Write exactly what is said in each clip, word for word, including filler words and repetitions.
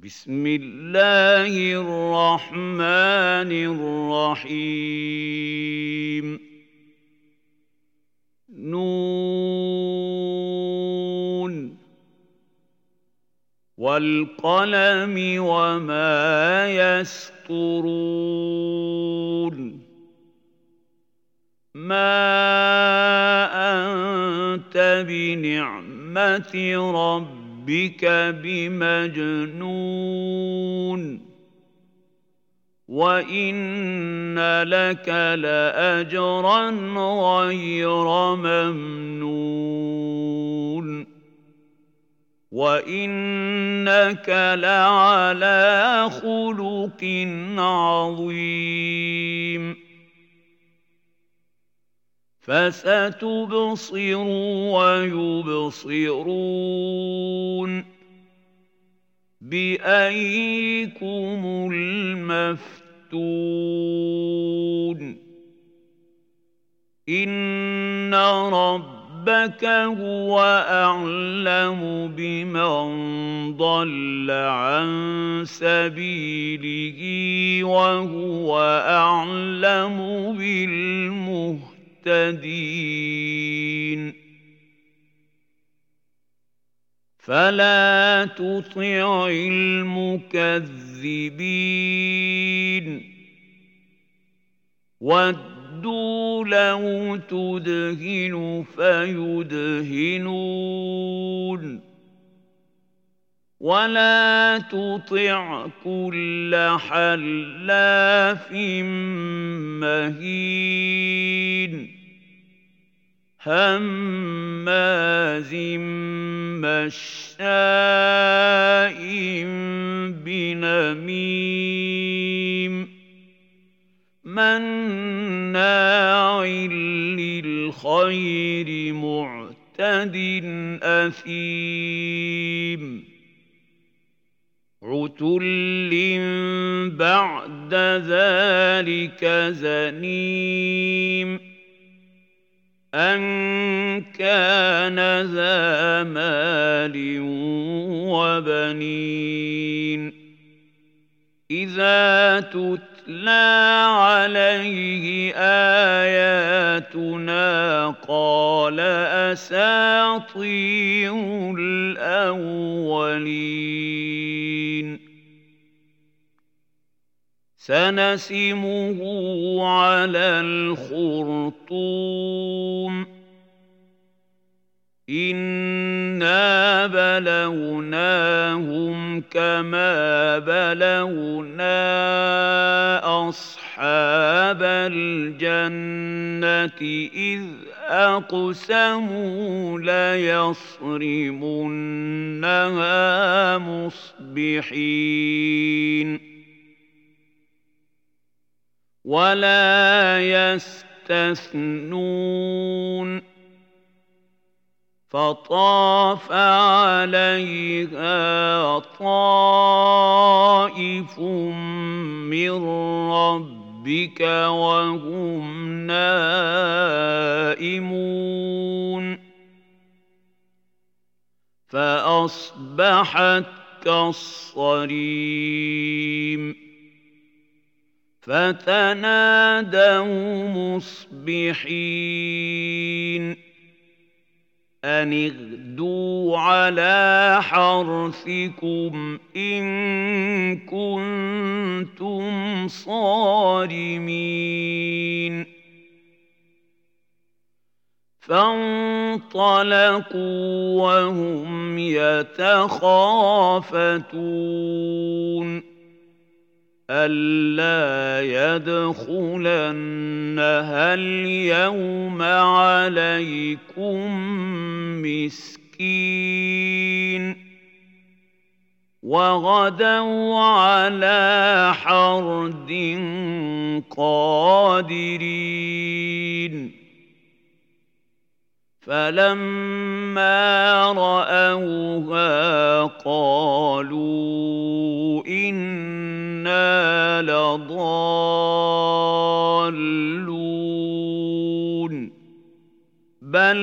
بسم الله الرحمن الرحيم نون والقلم وما يسطرون ما أنت بنعمة ربك بمجنون وإن لك لأجرا غير ممنون وإنك لعلى خلق عظيم فستبصر ويبصرون بأيكم المفتون إن ربك هو أعلم بمن ضل عن سبيله وهو أعلم بالمهتدين فلا تطع المكذبين ودوا لو تدهن فيدهنون ولا تطع كل حلاف مهين هماز مشاء بنميم مناع للخير معتد أثيم عتل بعد ذلك زنيم أن كان ذا مال وبنين إذا تتلى عليه آياتنا قال أساطير الأولين سنسمه على الخرطوم إنا بلوناهم كما بلونا أصحاب الجنة إذ أقسموا ليصرمنها مصبحين ولا يستثنون فطاف عليها طائف من ربك وهم نائمون فأصبحت كالصريم فتنادوا مصبحين أن اغدوا على حرثكم إن كنتم صارمين فانطلقوا وهم يتخافتون ألا يدخلنها اليوم عليكم مسكين وغدوا على حرد قادرين فلما رأوها قالوا إنا لضالون بل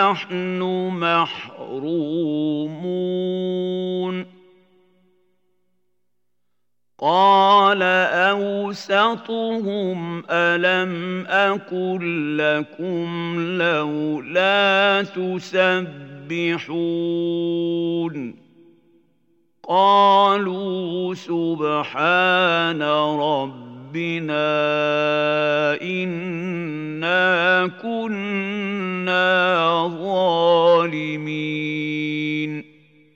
نحن محرومون قال أوسطهم ألم أقل لكم لولا تسبحون قالوا سبحان ربنا إنا كنا ظالمين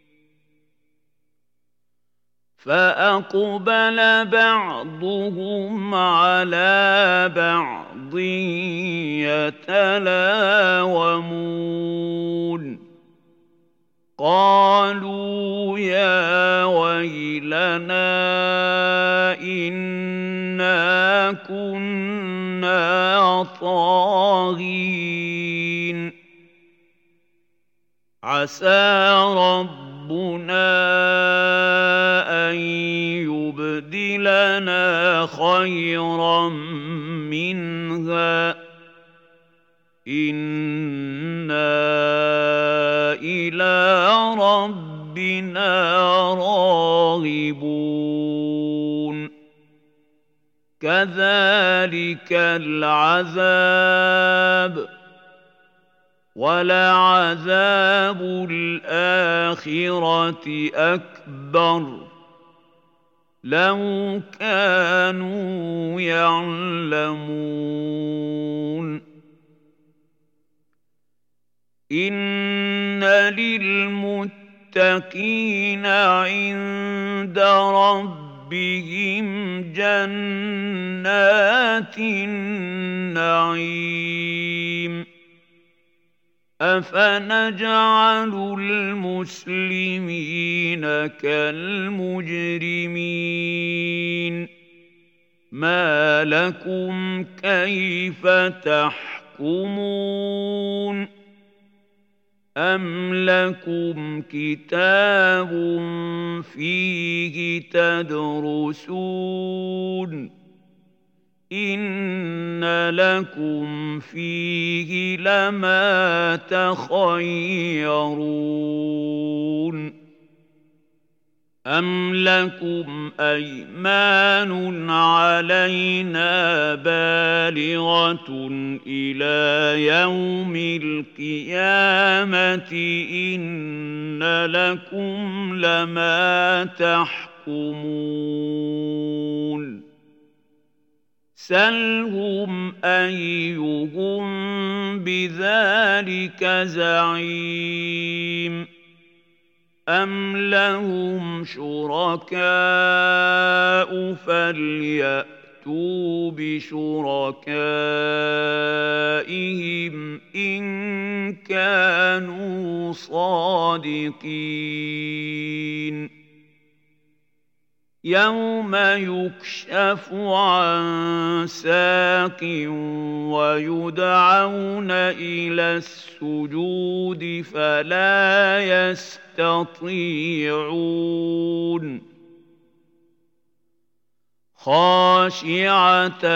فأقبل بعضهم على بعض يتلاومون قالوا يا ويلنا إنا كنا طاغين عسى ربنا أن يبدلنا خيرا منها إنا إلى ربنا راغبون كذلك العذاب ولعذاب الآخرة أكبر لو كانوا يعلمون إن للمتقين عند ربهم جنات النعيم أفنجعل المسلمين كالمجرمين ما لكم كيف تحكمون أم لكم كتاب فيه تدرسون إن لكم فيه لما تخيرون أم لكم أيمان علينا بالغة إلى يوم القيامة إن لكم لما تحكمون سلهم أيهم بذلك زعيم أم لهم شركاء فليأتوا بشركائهم إن كانوا صادقين يوم يكشف عن ساق ويدعون إلى السجود فلا يستطيعون خاشعة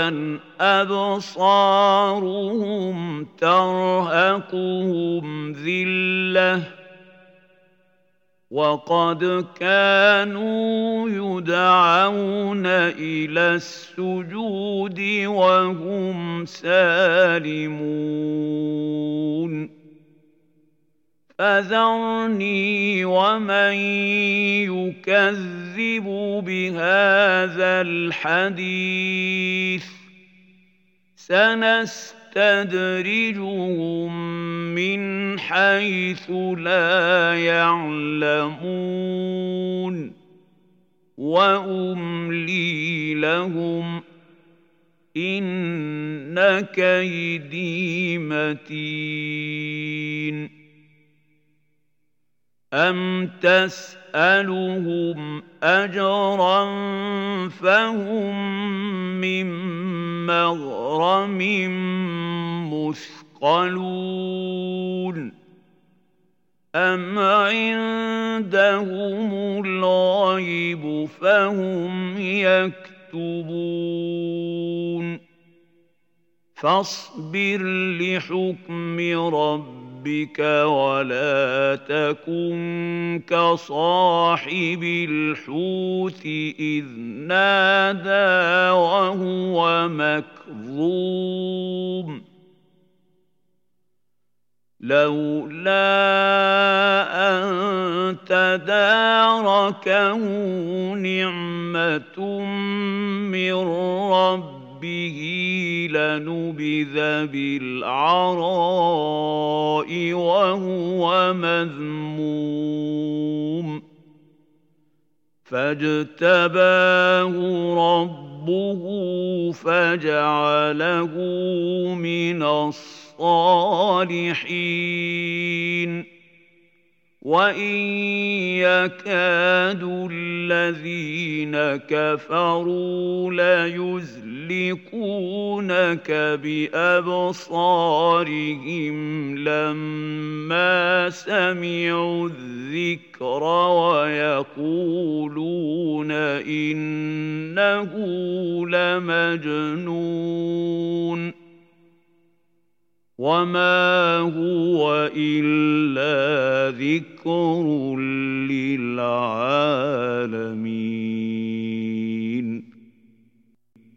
أبصارهم ترهقهم ذلة وقد كانوا يدعون إلى السجود وهم سالمون فذرني ومن يكذب بهذا الحديث سنستدرجهم من حيث لا يعلمون وأملي لهم إن كيدي متين أم تسألهم أجرا فهم من مغرم مثقلون أم عندهم الغيب فهم يكتبون فاصبر لحكم ربك ربك ولا تكن كصاحب الحوت إذ نادى وهو مكظوم لولا أن تداركه نعمة من ربه لنبذ بالعراء وهو مذموم فاجتباه ربه فجعله من الصالحين وإن يكاد الذين كفروا ليزلقونك بأبصارهم لما سمعوا الذكر ويقولون إنه لمجنون وما هو إلا ذكر للعالمين